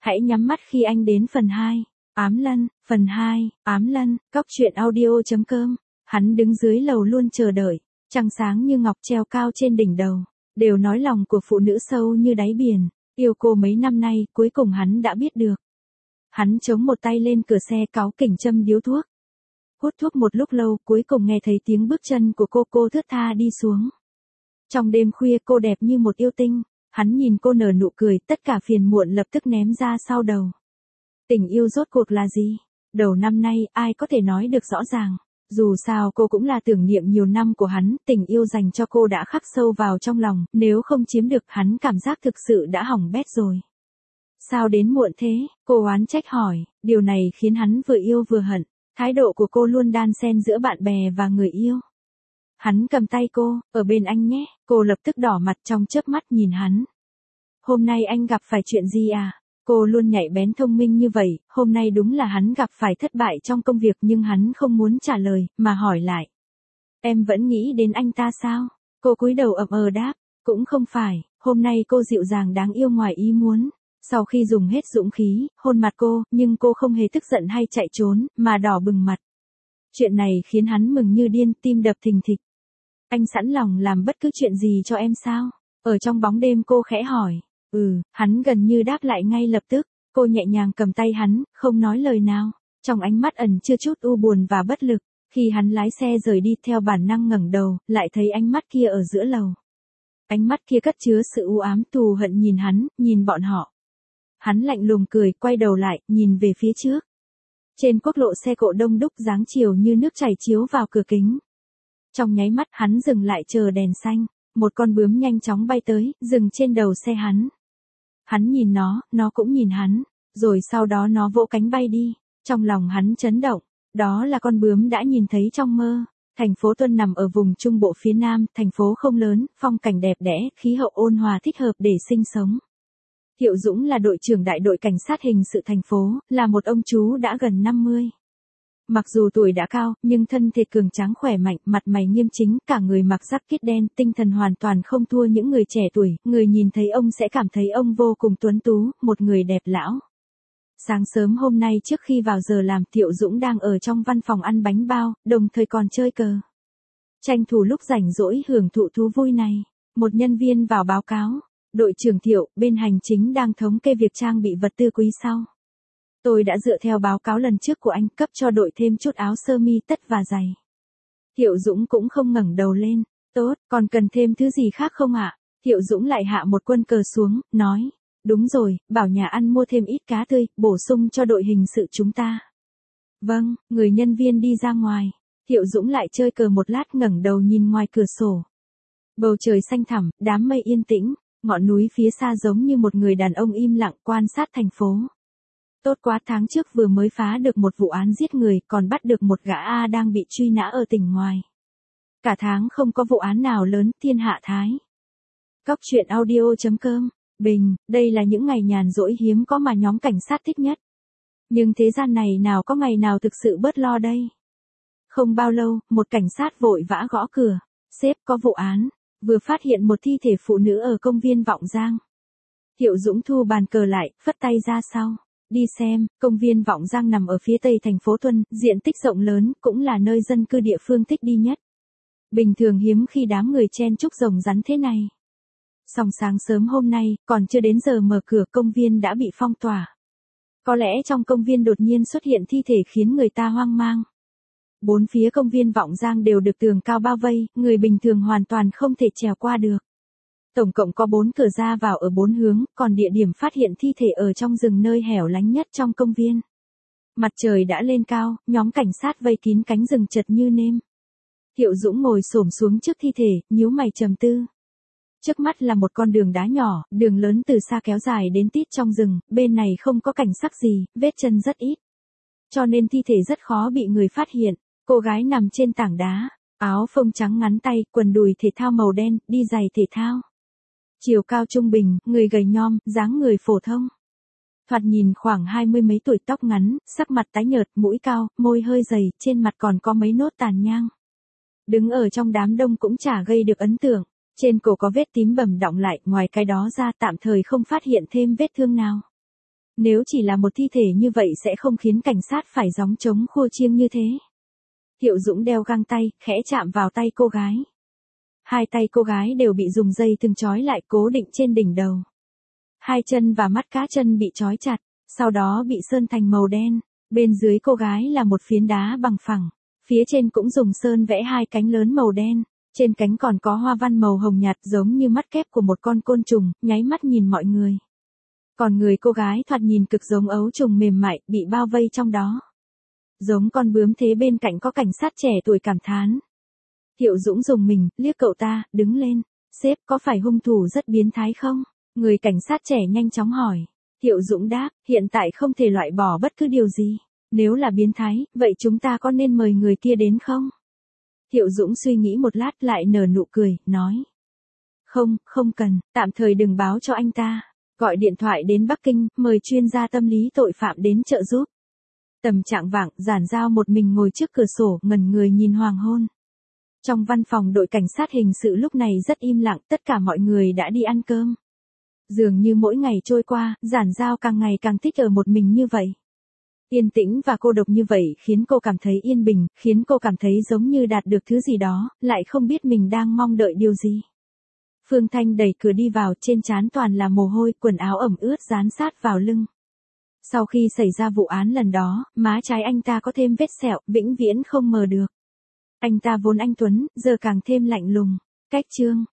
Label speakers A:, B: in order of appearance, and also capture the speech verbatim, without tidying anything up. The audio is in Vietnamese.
A: Hãy nhắm mắt khi anh đến phần hai. Ám Lân, phần hai, Ám Lân, cóc truyện audio.com. Hắn đứng dưới lầu luôn chờ đợi, trăng sáng như ngọc treo cao trên đỉnh đầu. Đều nói lòng của phụ nữ sâu như đáy biển, yêu cô mấy năm nay, cuối cùng hắn đã biết được. Hắn chống một tay lên cửa xe cáu kỉnh châm điếu thuốc. Hút thuốc một lúc lâu, cuối cùng nghe thấy tiếng bước chân của cô cô thướt tha đi xuống. Trong đêm khuya cô đẹp như một yêu tinh, hắn nhìn cô nở nụ cười, tất cả phiền muộn lập tức ném ra sau đầu. Tình yêu rốt cuộc là gì? Đầu năm nay, ai có thể nói được rõ ràng. Dù sao cô cũng là tưởng niệm nhiều năm của hắn, tình yêu dành cho cô đã khắc sâu vào trong lòng, nếu không chiếm được hắn cảm giác thực sự đã hỏng bét rồi. Sao đến muộn thế? Cô oán trách hỏi, điều này khiến hắn vừa yêu vừa hận, thái độ của cô luôn đan xen giữa bạn bè và người yêu. Hắn cầm tay cô, ở bên anh nhé, cô lập tức đỏ mặt trong chớp mắt nhìn hắn. Hôm nay anh gặp phải chuyện gì à? Cô luôn nhạy bén thông minh như vậy, hôm nay đúng là hắn gặp phải thất bại trong công việc nhưng hắn không muốn trả lời, mà hỏi lại. Em vẫn nghĩ đến anh ta sao? Cô cúi đầu ậm ờ đáp, cũng không phải, hôm nay cô dịu dàng đáng yêu ngoài ý muốn. Sau khi dùng hết dũng khí, hôn mặt cô, nhưng cô không hề tức giận hay chạy trốn, mà đỏ bừng mặt. Chuyện này khiến hắn mừng như điên, tim đập thình thịch. Anh sẵn lòng làm bất cứ chuyện gì cho em sao? Ở trong bóng đêm cô khẽ hỏi. Ừ, hắn gần như đáp lại ngay lập tức. Cô nhẹ nhàng cầm tay hắn, không nói lời nào. Trong ánh mắt ẩn chưa chút u buồn và bất lực. Khi hắn lái xe rời đi theo bản năng ngẩng đầu, lại thấy ánh mắt kia ở giữa lầu. Ánh mắt kia cất chứa sự u ám thù hận nhìn hắn, nhìn bọn họ. Hắn lạnh lùng cười, quay đầu lại, nhìn về phía trước. Trên quốc lộ xe cộ đông đúc dáng chiều như nước chảy chiếu vào cửa kính. Trong nháy mắt hắn dừng lại chờ đèn xanh, một con bướm nhanh chóng bay tới, dừng trên đầu xe hắn. Hắn nhìn nó, nó cũng nhìn hắn, rồi sau đó nó vỗ cánh bay đi, trong lòng hắn chấn động, đó là con bướm đã nhìn thấy trong mơ. Thành phố Tuân nằm ở vùng trung bộ phía nam, thành phố không lớn, phong cảnh đẹp đẽ, khí hậu ôn hòa thích hợp để sinh sống. Thiệu Dũng là đội trưởng đại đội cảnh sát hình sự thành phố, là một ông chú đã gần năm mươi. Mặc dù tuổi đã cao, nhưng thân thể cường tráng khỏe mạnh, mặt mày nghiêm chính, cả người mặc jacket đen, tinh thần hoàn toàn không thua những người trẻ tuổi, người nhìn thấy ông sẽ cảm thấy ông vô cùng tuấn tú, một người đẹp lão. Sáng sớm hôm nay trước khi vào giờ làm, Thiệu Dũng đang ở trong văn phòng ăn bánh bao, đồng thời còn chơi cờ. Tranh thủ lúc rảnh rỗi hưởng thụ thú vui này, một nhân viên vào báo cáo. Đội trưởng Thiệu, bên hành chính đang thống kê việc trang bị vật tư quý sau. Tôi đã dựa theo báo cáo lần trước của anh, cấp cho đội thêm chút áo sơ mi tất và giày. Thiệu Dũng cũng không ngẩng đầu lên. Tốt, còn cần thêm thứ gì khác không ạ? Thiệu Dũng lại hạ một quân cờ xuống, nói. Đúng rồi, bảo nhà ăn mua thêm ít cá tươi, bổ sung cho đội hình sự chúng ta. Vâng, người nhân viên đi ra ngoài. Thiệu Dũng lại chơi cờ một lát, ngẩng đầu nhìn ngoài cửa sổ. Bầu trời xanh thẳm, đám mây yên tĩnh. Ngọn núi phía xa giống như một người đàn ông im lặng quan sát thành phố. Tốt quá, tháng trước vừa mới phá được một vụ án giết người, còn bắt được một gã A đang bị truy nã ở tỉnh ngoài. Cả tháng không có vụ án nào lớn, thiên hạ thái. Cóc truyện audio.com. Bình, đây là những ngày nhàn rỗi hiếm có mà nhóm cảnh sát thích nhất. Nhưng thế gian này nào có ngày nào thực sự bớt lo đây. Không bao lâu, một cảnh sát vội vã gõ cửa. Sếp, có vụ án. Vừa phát hiện một thi thể phụ nữ ở công viên Vọng Giang. Thiệu Dũng thu bàn cờ lại, phất tay ra sau. Đi xem, công viên Vọng Giang nằm ở phía tây thành phố Tuân, diện tích rộng lớn, cũng là nơi dân cư địa phương thích đi nhất. Bình thường hiếm khi đám người chen chúc rồng rắn thế này. Song sáng sớm hôm nay, còn chưa đến giờ mở cửa, công viên đã bị phong tỏa. Có lẽ trong công viên đột nhiên xuất hiện thi thể khiến người ta hoang mang. Bốn phía công viên Vọng Giang đều được tường cao bao vây, người bình thường hoàn toàn không thể trèo qua được. Tổng cộng có bốn cửa ra vào ở bốn hướng, còn địa điểm phát hiện thi thể ở trong rừng nơi hẻo lánh nhất trong công viên. Mặt trời đã lên cao, nhóm cảnh sát vây kín cánh rừng chật như nêm. Thiệu Dũng ngồi xổm xuống trước thi thể, nhíu mày trầm tư. Trước mắt là một con đường đá nhỏ, đường lớn từ xa kéo dài đến tít trong rừng, bên này không có cảnh sắc gì, vết chân rất ít. Cho nên thi thể rất khó bị người phát hiện. Cô gái nằm trên tảng đá, áo phông trắng ngắn tay, quần đùi thể thao màu đen, đi giày thể thao. Chiều cao trung bình, người gầy nhom, dáng người phổ thông. Thoạt nhìn khoảng hai mươi mấy tuổi, tóc ngắn, sắc mặt tái nhợt, mũi cao, môi hơi dày, trên mặt còn có mấy nốt tàn nhang. Đứng ở trong đám đông cũng chả gây được ấn tượng. Trên cổ có vết tím bầm đọng lại, ngoài cái đó ra tạm thời không phát hiện thêm vết thương nào. Nếu chỉ là một thi thể như vậy sẽ không khiến cảnh sát phải gióng trống khua chiêng như thế. Thiệu Dũng đeo găng tay, khẽ chạm vào tay cô gái. Hai tay cô gái đều bị dùng dây thừng trói lại cố định trên đỉnh đầu. Hai chân và mắt cá chân bị trói chặt, sau đó bị sơn thành màu đen. Bên dưới cô gái là một phiến đá bằng phẳng. Phía trên cũng dùng sơn vẽ hai cánh lớn màu đen. Trên cánh còn có hoa văn màu hồng nhạt giống như mắt kép của một con côn trùng, nháy mắt nhìn mọi người. Còn người cô gái thoạt nhìn cực giống ấu trùng mềm mại, bị bao vây trong đó. Giống con bướm thế bên cạnh có cảnh sát trẻ tuổi cảm thán. Thiệu Dũng dùng mình, liếc cậu ta, đứng lên. Sếp, có phải hung thủ rất biến thái không? Người cảnh sát trẻ nhanh chóng hỏi. Thiệu Dũng đáp, hiện tại không thể loại bỏ bất cứ điều gì. Nếu là biến thái, vậy chúng ta có nên mời người kia đến không? Thiệu Dũng suy nghĩ một lát lại nở nụ cười, nói. Không, không cần, tạm thời đừng báo cho anh ta. Gọi điện thoại đến Bắc Kinh, mời chuyên gia tâm lý tội phạm đến trợ giúp. Tầm trạng vạng, Giản Giao một mình ngồi trước cửa sổ, ngẩn người nhìn hoàng hôn. Trong văn phòng đội cảnh sát hình sự lúc này rất im lặng, tất cả mọi người đã đi ăn cơm. Dường như mỗi ngày trôi qua, Giản Giao càng ngày càng thích ở một mình như vậy. Yên tĩnh và cô độc như vậy khiến cô cảm thấy yên bình, khiến cô cảm thấy giống như đạt được thứ gì đó, lại không biết mình đang mong đợi điều gì. Phương Thanh đẩy cửa đi vào, trên trán toàn là mồ hôi, quần áo ẩm ướt dán sát vào lưng. Sau khi xảy ra vụ án lần đó, má trái anh ta có thêm vết sẹo, vĩnh viễn không mờ được. Anh ta vốn anh tuấn, giờ càng thêm lạnh lùng. Cách chương